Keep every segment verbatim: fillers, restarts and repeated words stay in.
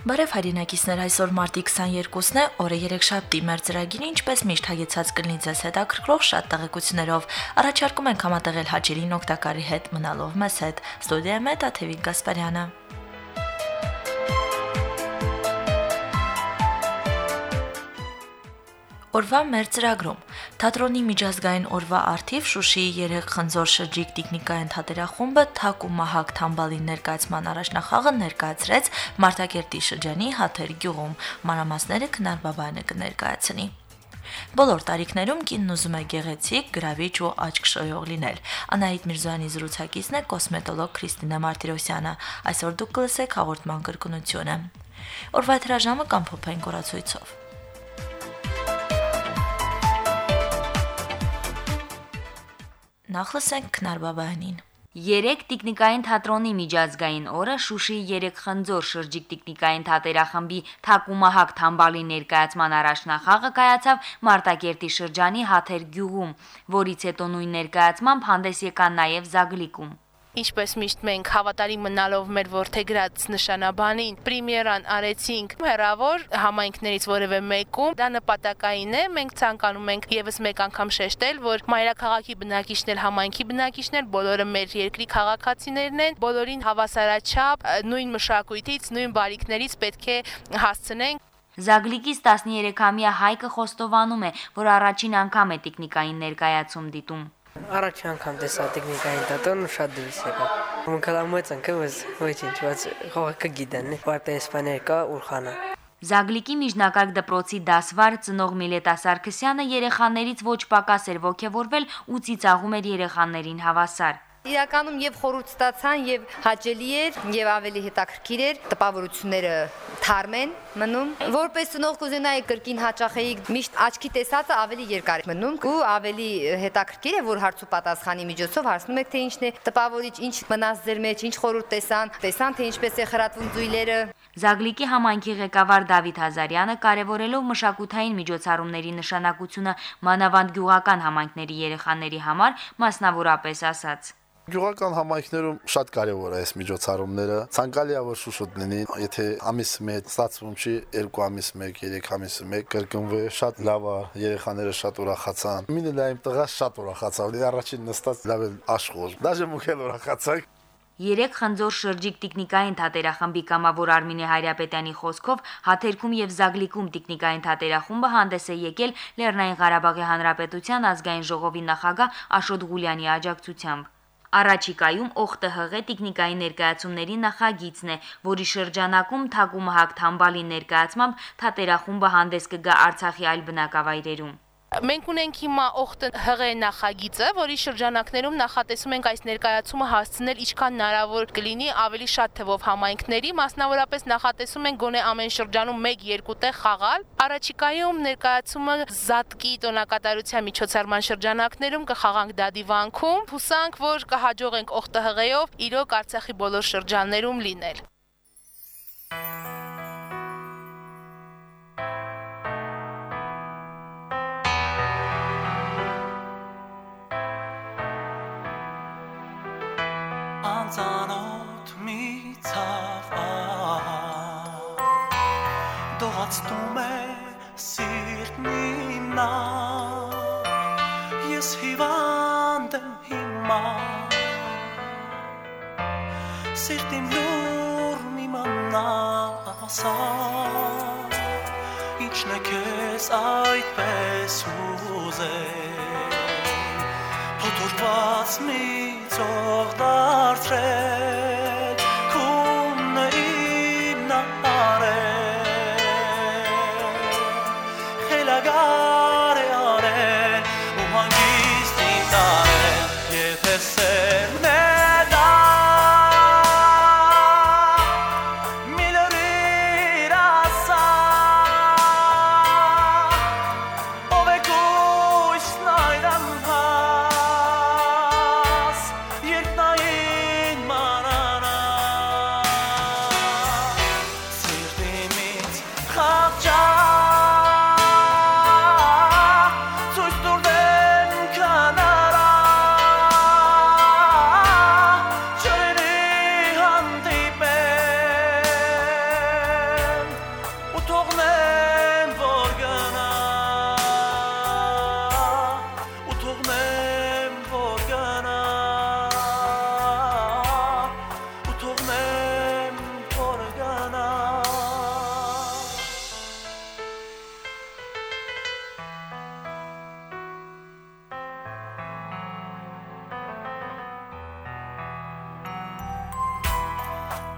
Բարև հայրենակիցներ, այսօր մարտի քսաներկուսն է, օրը երեքշաբթի, մեր ծրագիրը ինչպես միշտ հագեցած կլինի ձեզ հետաքրքրող շատ տեղեկություններով։ Առաջարկում ենք համատեղել հաճելին օգտակարի հետ մնալով մեզ հետ։ Ստուդիայում է Տաթևիկ Գասպարյանը։ Օրվա մեր ծրագրում թատրոնի միջազգային օրվա առթիվ Շուշիի երեք խնձոր շրջիկ տիկնիկային թատերախումբը թակ ու մահակ թամբալին ներկայացման առաջնախաղը ներկայացրեց Մարտակերտի շրջանի Հաթեր գյուղում, մանրամասները Քնար Բաբայանը կներկայացնի։ Բոլոր տարիքներում կինն ուզում է գեղեցիկ, գրավիչ ու աչք շոյող լինել։ Անահիտ Միրզոյանի զրուցակիցն է կոսմետոլոգ Քրիստինա Մարտիրոսյանը։ Այսօր դուք կլսեք հաղորդման կրկնությունը։ Օրվա հրաժամը կամ փոփային կորացույցով։ Նախ լսենք Քնար Բաբայանին։ Երեք տիկնիկային թատրոնի միջազգային օրը Շուշիի երեք խնձոր շրջիկ տիկնիկային թատերախմբի թակ ու մահակ թամբալի ներկայացման առաջնախաղը կայացավ Մարտակերտի շրջանի Հաթեր գյուղում, որից հետո նույն ներկայացմամբ հանդես եկան նաև Զագլիկում։ Ինչպես միշտ մենք հավատարիմ մնալով մեր որդեգրած նշանաբանին պրեմիերան արեցինք հեռավոր համայնքներից որևէ մեկում, դա նպատակային է, մենք ցանկանում ենք եւս մեկ անգամ շեշտել, որ մայրաքաղաքի բնակիչներ, համայնքի բնակիչներ, բոլորը մեր երկրի քաղաքացիներն են, բոլորին հավասարաչափ նույն մշակույթից, նույն բարիքներից պետք է հասցնենք։ Զագլիկից տասներեքամյա Հայկը խոստովանում է, որ առաջին անգամ է տիկնիկային ներկայացում դիտում։ Առաջին անգամ տեսա տեխնիկային թատրոն ու շատ դուրս եկա։ Մնքալամոց անգամ ես ոչինչ, բայց խաղը գիտեն, որպես պաներկա ուրխանա։ Զագլիկի միջնակարգ դպրոցի դասվար ծնող Միլետա Սարգսյանը երեխաներից ոչ պակաս էր ոգևորվել ու ծիծաղում էր երեխաներին հավասար։ Իրականում եւ խորհուրդ ստացան եւ հաճելի էր եւ ավելի հետաքրքիր էր, տպավորությունները թարմ են մնում, որպես ծնող կուզենայի կրկին հաճախեի միշտ աչքի տեսածը ավելի երկար մնում ու ավելի հետաքրքիր է, որ հարց ու պատասխանի միջոցով հարցնում եք թե ինչն է տպավորիչ, ինչ մնաց ձեր մեջ, ինչ խորհուրդ տեսան, տեսան թե ինչպես է խրատվում ձույլերը։ Զագլիկի համայնքի ղեկավար Դավիթ Հազարյանը կարևորելով մշակութային միջոցառումների նշանակությունը մանավանդ գյուղական համայնքների երեխաների համար, մասնավորապես ասաց. Գյուղական համայնքներում շատ կարևոր է այս միջոցառումները։ Ցանկալի է որ շուշոտ լինի, եթե ամիս մեկ ստացվում չի, երկու ամիս մեկ, երեք ամիս մեկ կրկնվի, շատ լավ է, երեխաները շատ ուրախացան։ Մինը լայմ տղա շատ ուրախացավ, առաջին նստած լավ էլ աշխուժ։ Դաժե մուքել ուրախացան։ Երեք խնձոր շրջիկ տիկնիկային թատերախմբի կամավոր Արմինե Հայրապետյանի խոսքով Հաթերքում եւ Զագլիկում տիկնիկային թատերախումբը հանդես է եկել Լեռնային Ղարաբաղի Հանրապետության ազգային ժողովի նախագահ Աշոտ Ղուլյանի աջակցությամբ։ Առաջիկայում ՕԽՏՀ տիկնիկայի ներկայացումների նախագիծն է, որի շրջանակում թակ ու մահակ թամբալի ներկայացմամբ թատերախումբը հանդես կգա Արցախի այլ բնակավայրերում։ Մենք ունենք հիմա ՕԽՏՀ նախագիծը, որի շրջանակներում նախատեսում ենք այս ներկայացումը հասցնել ինչքան հնարավոր կլինի ավելի շատ թվով համայնքների, մասնավորապես նախատեսում ենք գոնե ամեն շրջանում մեկ-երկու տեղ խաղալ։ Առաջիկայում ներկայացումը Զատկի տոնակատարության միջոցառման շրջանակներում կխաղանք Դադիվանքում, հուսանք, որ կհաջողենք ՕԽՏՀ-ով իրոք Արցախի բոլոր շրջաններում լինել։ Անծանոթ մի ցավ դողացնում է սիրտն իմնա ես հիվանդ եմ հիմա սիրտիմ լուր մի մնասա ինչն է քեզ այդպես ուզել փոթորված մի ծող դարձրել քունը իմն արել խելագար է արել ու հանգիստ իմ տարել եթե սերն է դա մի լրիր ասա ով է կույսն այրան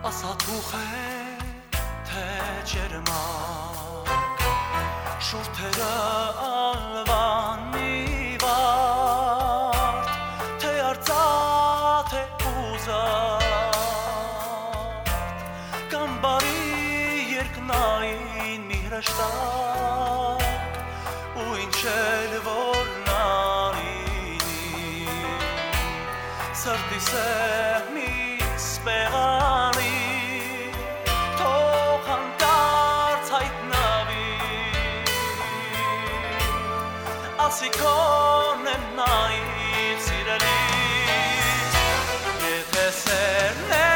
ասաթուխ է թե ջերմակ շուրթերը անվանի վարդ թե արծաթ է ուզարդ կամ բարի երկնային մի հրեշտակ ու ինչ էլ որ նարինի սրտիս է մի սպեղանի թող հանկարծ հայտնվի ասի քոն եմ նայիր սիրելիս եթե սերն է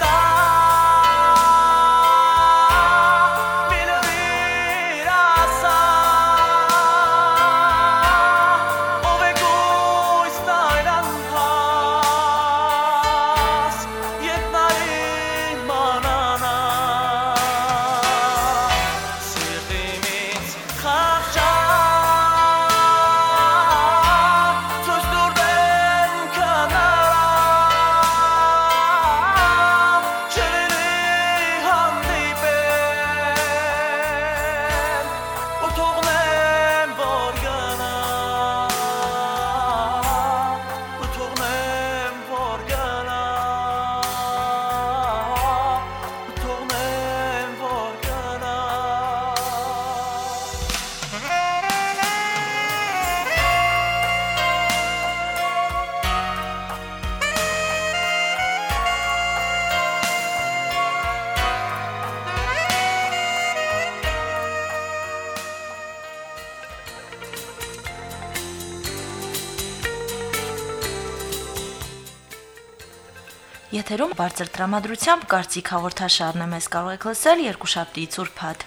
Եթերում բարձր տրամադրությամբ կարծիք հաղորդաշարն է, մեզ կարող եք լսել երկուշաբթի ցուրփաթ։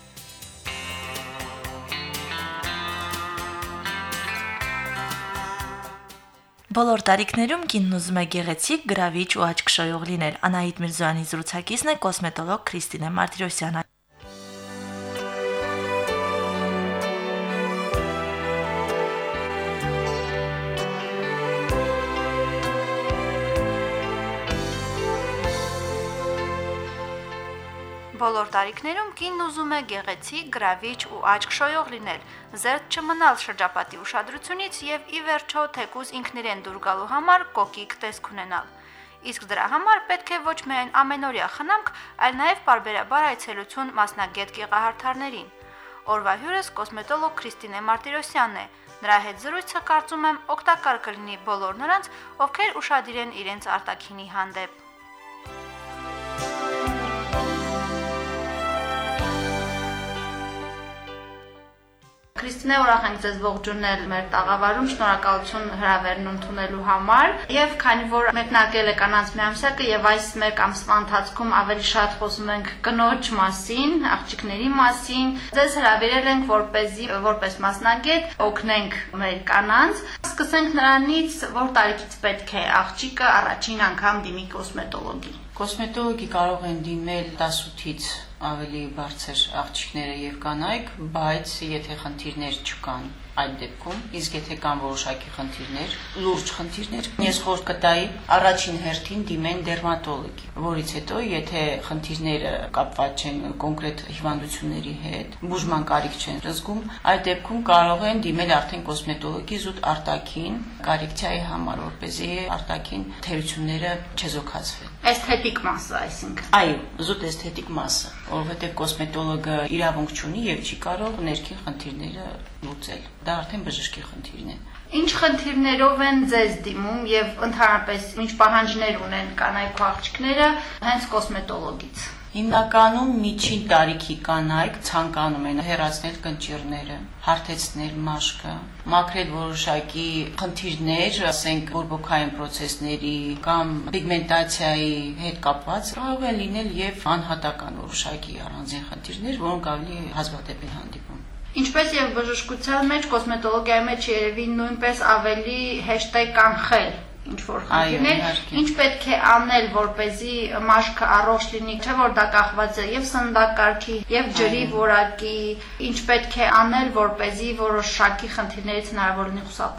Բոլոր տարիքներում կինն ուզում է գեղեցիկ, գրավիչ ու աչք շոյող լինել։ Անահիտ Միրզոյանի զրուցակիցն է կոսմետոլոգ Քրիստինե Մարտիրոսյանը։ Բոլոր տարիքներում կինն ուզում է գեղեցիկ, գրավիչ ու աչք շոյող լինել, զերծ չմնալ շրջապատի ուշադրությունից եւ ի վերջո թեկուզ ինքն իրեն դուր գալու համար կոկիկ տեսք ունենալ։ Իսկ դրա համար պետք է ոչ միայն ամենօրյա խնամք, այլ նաեւ պարբերաբար այցելություն մասնագետ գեղարդարներին։ Օրվա հյուրս կոսմետոլոգ Քրիստինե Մարտիրոսյանն է։ Նրա հետ զրույցը կարծում եմ օգտակար կլինի բոլոր նրանց, ովքեր ուշադիր են իրենց արտաքինի հանդեպ։ Քրիստինե, ուրախ ենք ձեզ ողջունել մեր տաղավարում, շնորհակալություն հրավերն ընդունելու համար։ Եվ քանի որ մեկնարկել է կանանց միամսյակը եւ այս մեկ ամսվա ընթացքում ավելի շատ խոսում ենք կնոջ մասին, աղջիկների մասին, ձեզ հրավիրել ենք որպեսզի որպես մասնագետ օգնենք մեր կանանց։ Սկսենք նրանից, որ տարիքից պետք է աղջիկը առաջին անգամ դիմի կոսմետոլոգի։ Կոսմետոլոգի կարող են դիմել տասնութից ավելի բարձր աղջիկները եւ կանայք, բայց եթե խնդիրներ չկան այդ դեպքում, իսկ եթե կան որոշակի խնդիրներ, լուրջ խնդիրներ, ես խորհուրդ կտայի առաջին հերթին դիմեն դերմատոլոգի, որից հետո եթե խնդիրները կապված չեն կոնկրետ հիվանդությունների հետ, բուժման կարիք չեն զգում, այդ դեպքում կարող են դիմել արդեն կոսմետոլոգի զուտ արտաքին կարեկցիայի համար, որպեսզի արտաքին թերությունները չեզոքացվեն։ Էսթետիկ մասը, այսինքն։ Այո, զուտ էսթետիկ մասը, որովհետև կոսմետոլոգը իրավունք չունի եւ չի կարող ներքին խնդիրները լուծել։ Դա արդեն բժշկի խնդիրն է։ Ինչ խնդիրներով են ձեզ դիմում եւ ընդհանրապես ինչ պահանջներ ունեն կանայք ու աղջիկները հենց կոսմետոլոգից։ Հիմնականում միջին տարիքի կանայք ցանկանում են հեռացնել կնճիռները, հարթեցնել մաշկը, մաքրել որոշակի խնդիրներ, ասենք բորբոքային պրոցեսների կամ պիգմենտացիայի հետ կապված, կարող են լինել եւ անհատական որոշակի առանձին խնդիրներ, որոնք ավելի հազվադեպ են հանդիպում։ Ինչպես եւ բժշկության մեջ, կոսմետոլոգիայի մեջ երևի նույնպես ավելի հեշտ է կանխել ինչ որ խնդիրներ, ինչ պետք է անել, որպեսզի մաշկը առողջ լինի, չէ՞ որ դա կախված է եւ սննդակարգի, եւ ջրի որակի, ինչ պետք է անել, որպեսզի որոշակի խնդիրներից հնարավոր լինի խուսափել։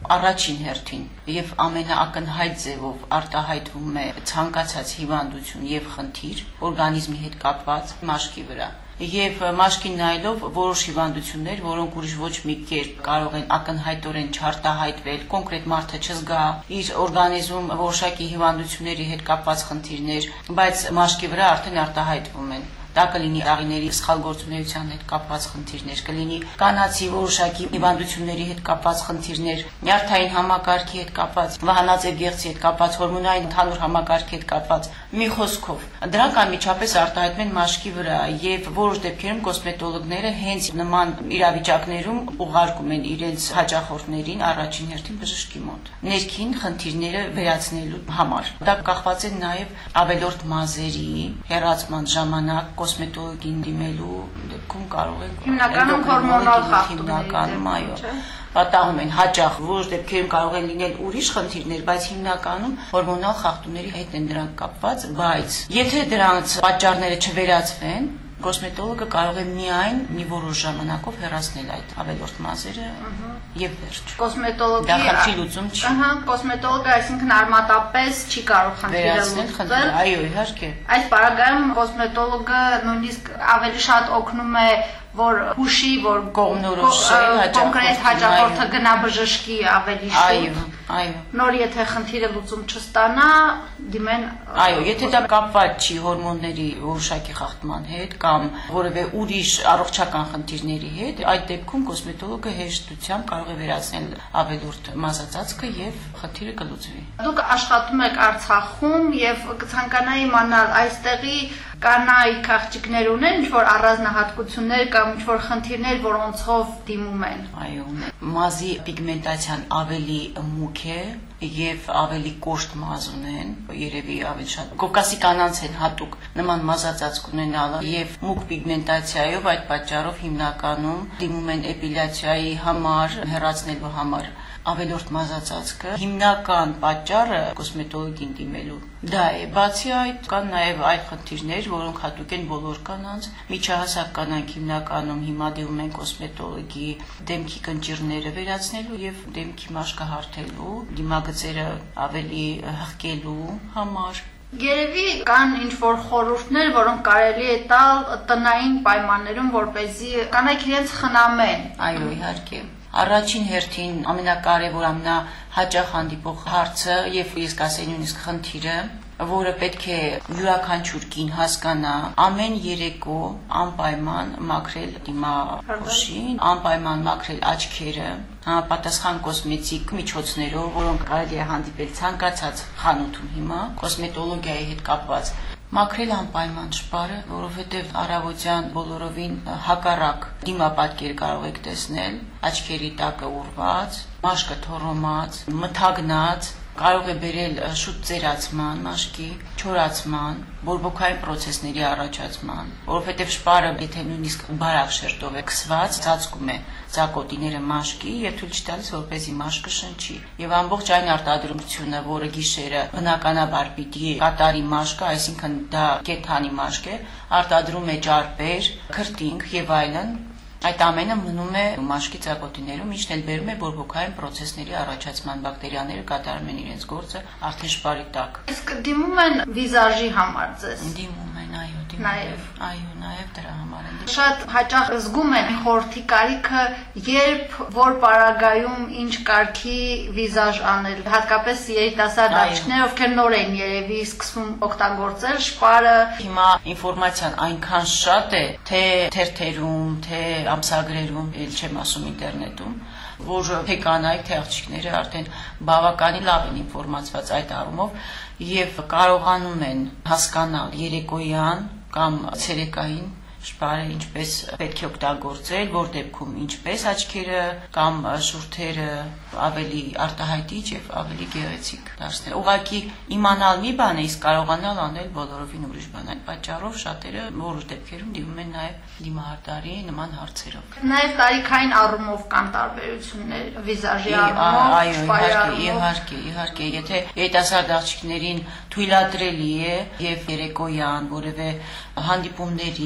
առաջին հերթին եւ ամենաակնհայտ ձևով արտահայտվում է ցանկացած հիվանդություն եւ խնդիր օրգանիզմի հետ կապված մաշկի վրա։ Եվ մաշկին նայելով որոշ հիվանդություններ, որոնք ուրիշ ոչ մի կերպ կարող են ակնհայտորեն չարտահայտվել, կոնկրետ մարդը չզգա իր օրգանիզմում որոշակի հիվանդությունների հետ կապված խնդիրներ, բայց մաշկի վրա արդեն արտահայտվում են։ Դա կլինի աղիների սխալ գործունեության հետ կապված խնդիրներ, կլինի կանացի որոշակի հիվանդությունների հետ կապված խնդիրներ, նյարդային համակարգի հետ կապված, վահանաձև գեղձի հետ կապված, հորմոնային ընդհանուր համակարգի հետ կապված։ Մի խոսքով, դրանք անմիջապես արտահայտվում են մաշկի վրա եւ որոշ դեպքերում կոսմետոլոգները հենց նման իրավիճակներում ուղարկում են իրենց հաճախորդներին առաջին հերթին բժշկի մոտ ներքին խնդիրները վերացնելու համար։ Դա կախված է նաեւ ավելորդ մազերի հեռացման ժամանակ կոսմետոլոգին դիմելու դեպքում կարող են հիմնականում հորմոնալ խախտումներ, այո, պատահում են հաճախ որոշ դեպքերում կարող են լինել ուրիշ խնդիրներ, բայց հիմնականում հորմոնալ խախտումների հետ են դրանք կապված, բայց եթե դրանց պատճառները չվերացվեն, կոսմետոլոգը կարող է միայն մի որոշ ժամանակով հեռացնել այդ ավելորդ մազերը եւ վերջ։ Կոսմետոլոգի դա խնդրի լուծում չի։ Ահա, կոսմետոլոգը այսինքն արմատապես չի կարող խնդիրը լուծել։ Այո, իհարկե։ Այս պարագայում կոսմետոլոգը նույնիսկ ավելի շատ օգնում է որ հուշի, որ կողմնորոշել կոնկրետ հաճախորդը գնա բժշկի ավելի շուտ։ Այո, այո։ Նոր եթե խնդիրը լուծում չստանա, դիմեն Այո, եթե դա կապված չի հորմոնների որոշակի խախտման հետ կամ որևէ ուրիշ առողջական խնդիրների հետ, այդ դեպքում կոսմետոլոգը հեշտությամբ կարող է վերացնել ավելորդ մազածածկը եւ խնդիրը կլուծվի։ Դուք աշխատում եք Արցախում եւ կցանկանայի իմանալ այստեղի կանայք աղջիկներ ունեն ինչ-որ առանձնահատկություններ կամ ինչ-որ խնդիրներ, որոնցով դիմում են։ Այո, մազի պիգմենտացիան ավելի մուգ է եւ ավելի կոշտ մազ ունեն, երևի ավելի շատ կովկասի կանանց են հատուկ նման մազածածկ ունենալը եւ մուգ պիգմենտացիայով այդ պատճառով հիմնականում դիմում են էպիլյացիայի համար, հեռացնելու համար ավելորդ մազածածկը հիմնական պատճառը կոսմետոլոգին դիմելու դա է։ Բացի այդ կան նաև այլ խնդիրներ, որոնք հատուկ են բոլոր կանանց։ Միջահասակ կանանք հիմնականում հիմա դիմում են կոսմետոլոգի դեմքի կնճիռները վերացնելու եւ դեմքի մաշկը հարթելու, դիմագծերը ավելի հղկելու համար։ Երևի կան ինչ-որ խորհուրդներ, որոնք կարելի է տալ տնային պայմաններում, որպեսզի կանայք իրենց խնամեն։ Այո, իհարկե։ Առաջին հերթին ամենակարևոր ամենահաճախ հանդիպող հարցը եւ ես կասեի նույնիսկ խնդիրը, որը պետք է յուրաքանչյուր կին հասկանա, ամեն երեկո անպայման մաքրել դիմախորշին, անպայման մաքրել աչքերը, համապատասխան կոսմետիկ միջոցներով, որոնք կարելի է հանդիպել ցանկացած խանութում հիմա, կոսմետոլոգիայի հետ կապված։ Մաքրել անպայման շպարը, որովհետև առավոտյան բոլորովին հակառակ դիմապատկեր կարող եք տեսնել, աչքերի տակը ուռված, մաշկը թոռոմած, մթագնած, կարող է բերել շուտ ծերացման, մաշկի, չորացման, բորբոքային պրոցեսների առաջացման, որովհետև շպարը, եթե նույնիսկ բարակ շերտով է քսված, ծածկում է ծակոտիները մաշկի եւ թույլ չի տալիս, որպեսզի մաշկը շնչի։ Եվ ամբողջ այն արտադրությունը, որը գիշերը բնականաբար պիտի կատարի մաշկը, այսինքն դա կենդանի մաշկ է, արտադրում է ճարպեր, քրտինք եւ այլն, այդ ամենը մնում է մաշկի ծակոտիներում, ինչն էլ բերում է բորբոքային պրոցեսների առաջացման, բակտերիաները կատարում են իրենց գործը արդեն շպարի տակ։ Իսկ դիմում են վիզաժի համար ձեզ։ Դիմում են, այո, դիմում Նաև։ Այո, նաև դրա համար են։ Շատ հաճախ զգում են խորհրդի կարիքը, երբ որ պարագայում ինչ կարգի վիզաժ անել, հատկապես երիտասարդ աղջիկներ, ովքեր նոր են երևի սկսում օգտագործել շպարը։ Հիմա ինֆորմացիան այնքան շատ է, թե թերթերում, թե ամսագրերում, ել չեմ ասում ինտերնետում, որ թե կանայք, թե աղջիկները արդեն բավականին լավ են ինֆորմացված այդ առումով եւ կարողանում են հասկանալ երեկոյան կամ ցերեկային շպարը ինչպես պետք է օգտագործել, որ դեպքում ինչպես աչքերը կամ շուրթերը ավելի արտահայտիչ եւ ավելի գեղեցիկ դարձնել։ Ուղղակի իմանալ մի բան է, իսկ կարողանալ անել բոլորովին ուրիշ բան։ Այդ պատճառով շատերը որոշ դեպքերում դիմում են նաեւ դիմահարդարի նման հարցերով։ Նաեւ տարիքային առումով կան տարբերություններ վիզաժի առումով։ Այո, իհարկե, իհարկե, իհարկե, եթե երիտասարդ աղջիկներին թույլատրելի է եւ երեկոյան որևէ հանդիպումների կամ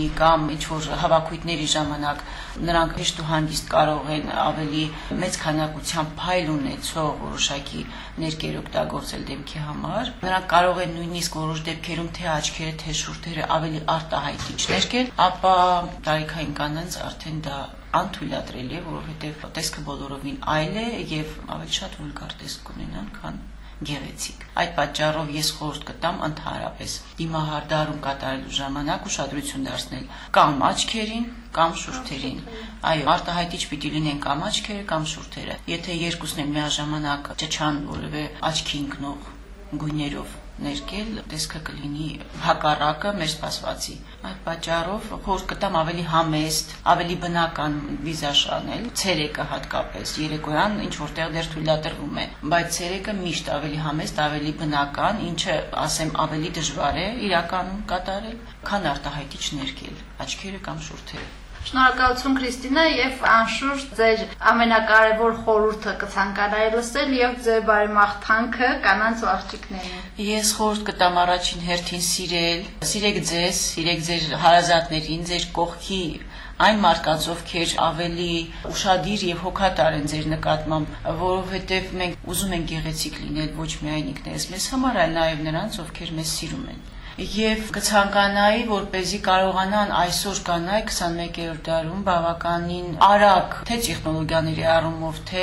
ինչ որ հավաքույթների ժամանակ նրանք հեշտ ու հանգիստ կարող են ավելի մեծ քանակությամբ փայլ ունեցող որոշակի ներկեր օգտագործել դեմքի համար։ Նրանք կարող են նույնիսկ որոշ դեպքերում թե աչքերը, թե շուրթերը ավելի արտահայտիչ ներկել, ապա տարիքային կանանց արդեն դա անթույլատրելի է, որովհետև տեսքը բոլորովին այլ է եւ ավելի շատ վուլգար տեսք ունենան, քան գեղեցիկ։ Այդ պատճառով ես խորհուրդ կտամ ընդհանրապես դիմահարդարում կատարելու ժամանակ ուշադրություն դարձնել կամ աչքերին, կամ շուրթերին։ Այո, արտահայտիչ պիտի լինեն կամ աչքերը, կամ շուրթերը։ Եթե երկուսն են միաժամանակ ճչան որևէ աչքի ընկնող գույներով ներկել, տեսքը կլինի հակառակը մեր սպասվածի։ Այդ պատճառով խորհուրդ կտամ ավելի համեստ, ավելի բնական վիզաժ անել, ցերեկը հատկապես, երեկոյան ինչ որտեղ դեռ թույլատրվում է, բայց ցերեկը միշտ ավելի համեստ, ավելի բնական, ինչը ասեմ ավելի դժվար է իրականում կատարել, քան արտահայտիչ ներկել, աչքերը կամ շուրթերը։ Շնորհակալություն Քրիստինա եւ անշուշտ ձեր ամենակարևոր խորհուրդը կցանկանայի լսել եւ ձեր բարեմաղթանքը կանանց ու աղջիկներին։ Ես խորհուրդ կտամ առաջին հերթին սիրել, սիրեք ձեզ, սիրեք ձեր հարազատներին, ձեր կողքի այն մարդկանց, ովքեր ավելի ուշադիր եւ հոգատար են ձեր նկատմամբ, որովհետեւ մենք ուզում ենք գեղեցիկ լինել ոչ միայն ինքներս մեզ համար, այլ նաեւ նրանց, ովքեր մեզ սիրում են։ Եվ կցանկանայի, որպեսզի կարողանան այսօր կանայք քսանմեկերորդ դարում բավականին արագ, թե տեխնոլոգիաների առումով, թե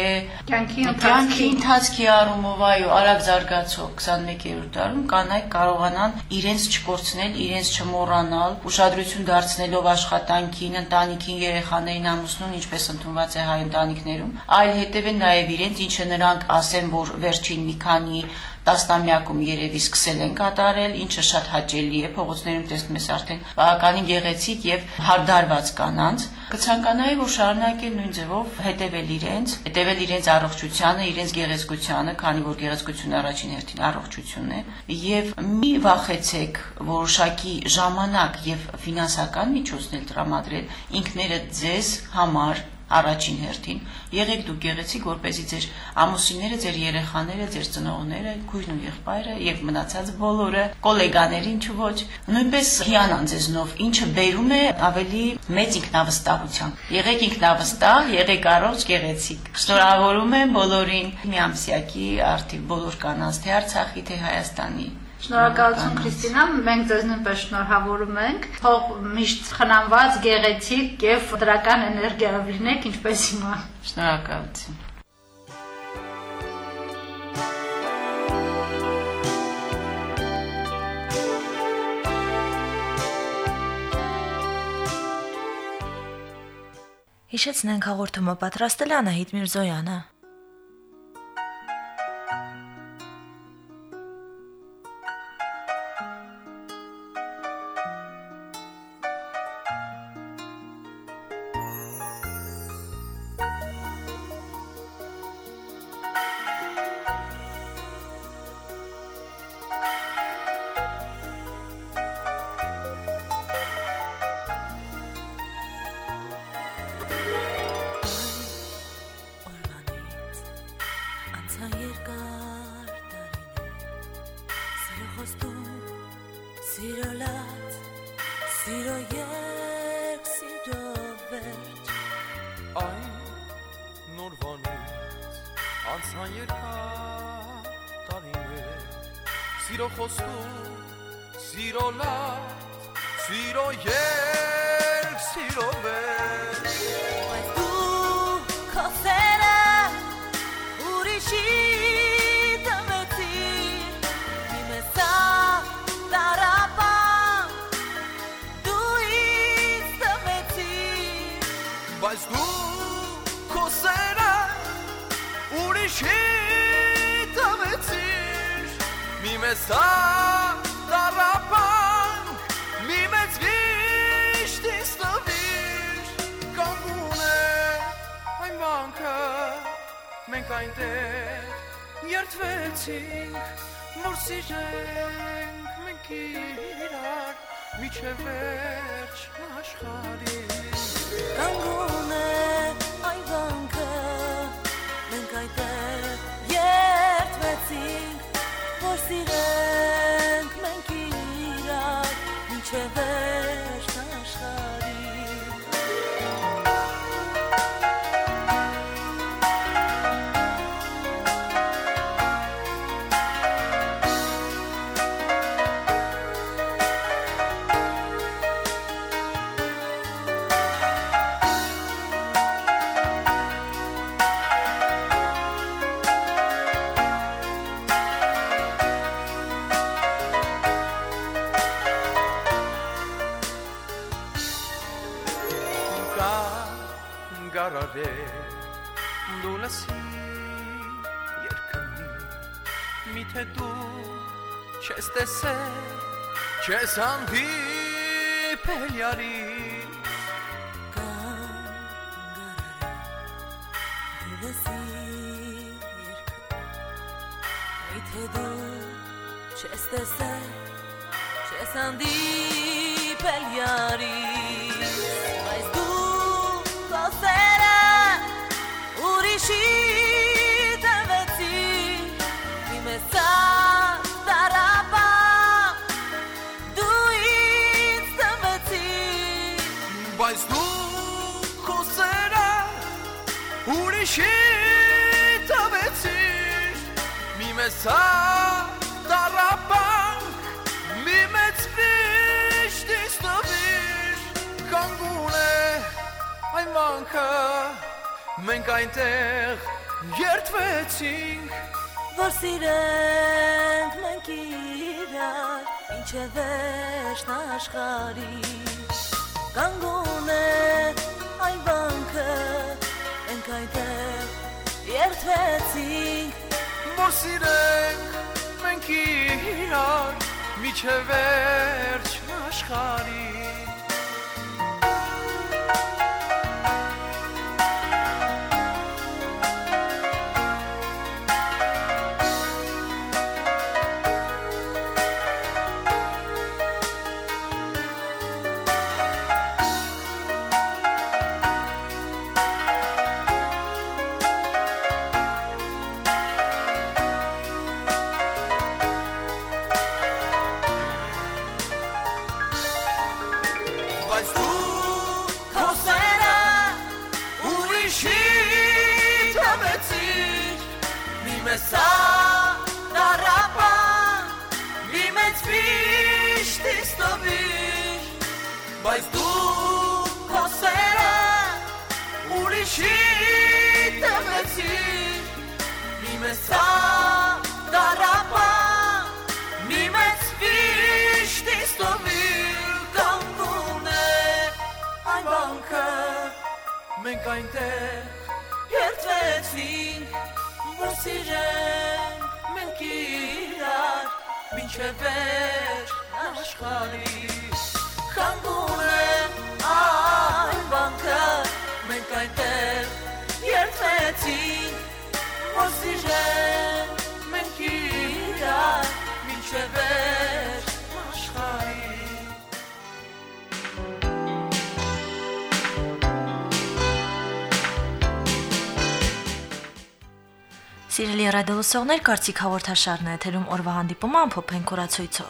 կյանքի ընթացքի առումով, այո, արագ զարգացող քսանմեկերորդ դարում կանայք կարողանան իրենց չկորցնել, իրենց չմոռանալ, ուշադրություն դարձնելով աշխատանքին, ընտանիքին, երեխաներին, ամուսնուն, ինչպես ընդունված է հայ ընտանիքներում, այլ հետևեն նաև իրենց, ինչը նրանք ասեն, որ վերջին մի քանի տասնամյակում երևի սկսել են կատարել, ինչը շատ հաճելի է, փողոցներում տեսնում ես արդեն բավականին գեղեցիկ եւ հարդարված կանանց, կցանկանայի, որ շարունակել նույն ձևով հետևել իրենց, հետևել իրենց առողջությանը, իրենց գեղեցկությանը, քանի որ գեղեցկությունը առաջին հերթին առողջություն է, եւ մի վախեցեք որոշակի ժամանակ եւ ֆինանսական միջոցներ տրամադրել ինքներդ ձեզ համար առաջին հերթին, եղեք դուք գեղեցիկ, որպեսզի ձեր ամուսինները, ձեր երեխաները, ձեր ծնողները, քույրն ու եղբայրը եւ մնացած բոլորը, գոլեգաները, ինչու ոչ, նույնպես հիանան ձեզնով, ինչը բերում է ավելի մեծ ինքնավստահության։ Եղեք ինքնավստահ, եղեք առողջ, գեղեցիկ։ Շնորհավորում եմ բոլորին, միամսյակի արդի բոլոր կանանց, թե Արցախի, թե Հայաստանի։ Շնորհակալություն Քրիստինա, մենք ձեզ նույնպես շնորհավորում ենք։ Թող միշտ խնամված, գեղեցիկ եւ դրական էներգիայով լինեք, ինչպես հիմա։ Շնորհակալություն։ Հիշեցնենք հաղորդումը պատրաստել է Անահիտ Միրզոյանը։ Siro khostu, siro lat, siro yerk, siro ver. Mas tu kosera, urishi tameti, dimesa darapa, tu is tameti. Mas tu kosera, urishi tameti. Mimesa darapang, mimets vishti stavir, kangune, ay manka, menkainte, yertvetsink, morsijenk, menkirar, micheverch nashkhari. Kangune, ay manka, menkainte, yertvetsink. Սիրենք մենք իրար, ինչև էր աշխարհի լսի երկնի միթե դու չես տեսել չես հանդիպել յարի Միթե դու չես տեսել չես հանդիպել յարիս բայց դու խոսերը ուրիշի տվեցիր իմ էսա տարապան դու ինձ տվեցիր բայց դու խոսերը ուրիշի տվեցիր մի մեծա տարապանք մի մեծ վիշտ իստովիր կանգուն է այն վանքը մենք այնտեղ երդվեցինք որ սիրենք մենք իրար ինչ է վերջն աշխարհի կանգուն է այն վանքը մենք այնտեղ երդվեցինք որ սիրենք մենք իրար միջ է վերջ աշխարհի բայց դու խոսերը ուրիշի տվեցիր մի մեծա տարապան մի մեծ վիշտ իստովիր բայց դու խոսերը ուրիշի տվեցիր մի մեծա տարապան մի մեծ վիշտ իստովիր մենք այնտեղ երդվեցինք որ սիրենք մենք իրար մինչև վերջ աշխարհի կանգուն է այն վանքը մենք այնտեղ երդվեցինք որ սիրենք մենք իրար մինչև վերջ աշխարհի Սիրելի ռադիոլսողներ, կարծիք հաղորդաշարն է եթերում օրվա հանդիպումը ամփոփենք օրացույցով։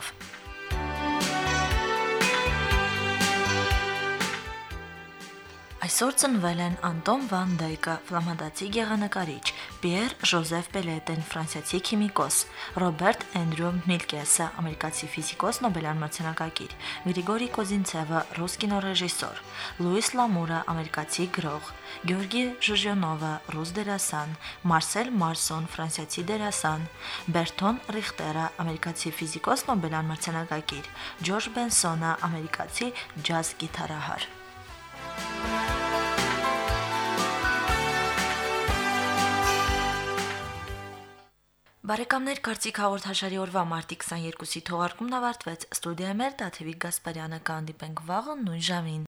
Այսօր ծնվել են Անտոն Վան Դայկը, ֆլամանդացի գեղանկարիչ, Պիեր Ժոզեֆ Պելետեն, ֆրանսիացի քիմիկոս, Ռոբերտ Էնդրյու Միլկեսը, ամերիկացի ֆիզիկոս, Նոբելյան մրցանակակիր, Գրիգորի Կոզինցևը, ռուս կինոռեժիսոր, Լուիս Լամուրը, ամերիկացի գրող, Գեորգի Ժոժյոնովը, ռուս դերասան, Մարսել Մարսոն, ֆրանսիացի դերասան, Բերտոն Ռիխտերը, ամերիկացի ֆիզիկոս, Նոբելյան մրցանակակիր, Ջորջ Բենսոնը, ամերիկացի ջազ գիտարահար։ Բարեկամներ, կարծիք հաղորդաշարի օրվա մարտի քսաներկուսի թողարկումն ավարտվեց։ Ստուդիայում էր Տաթևիկ Գասպարյանը, կհանդիպենք վաղը նույն ժամին։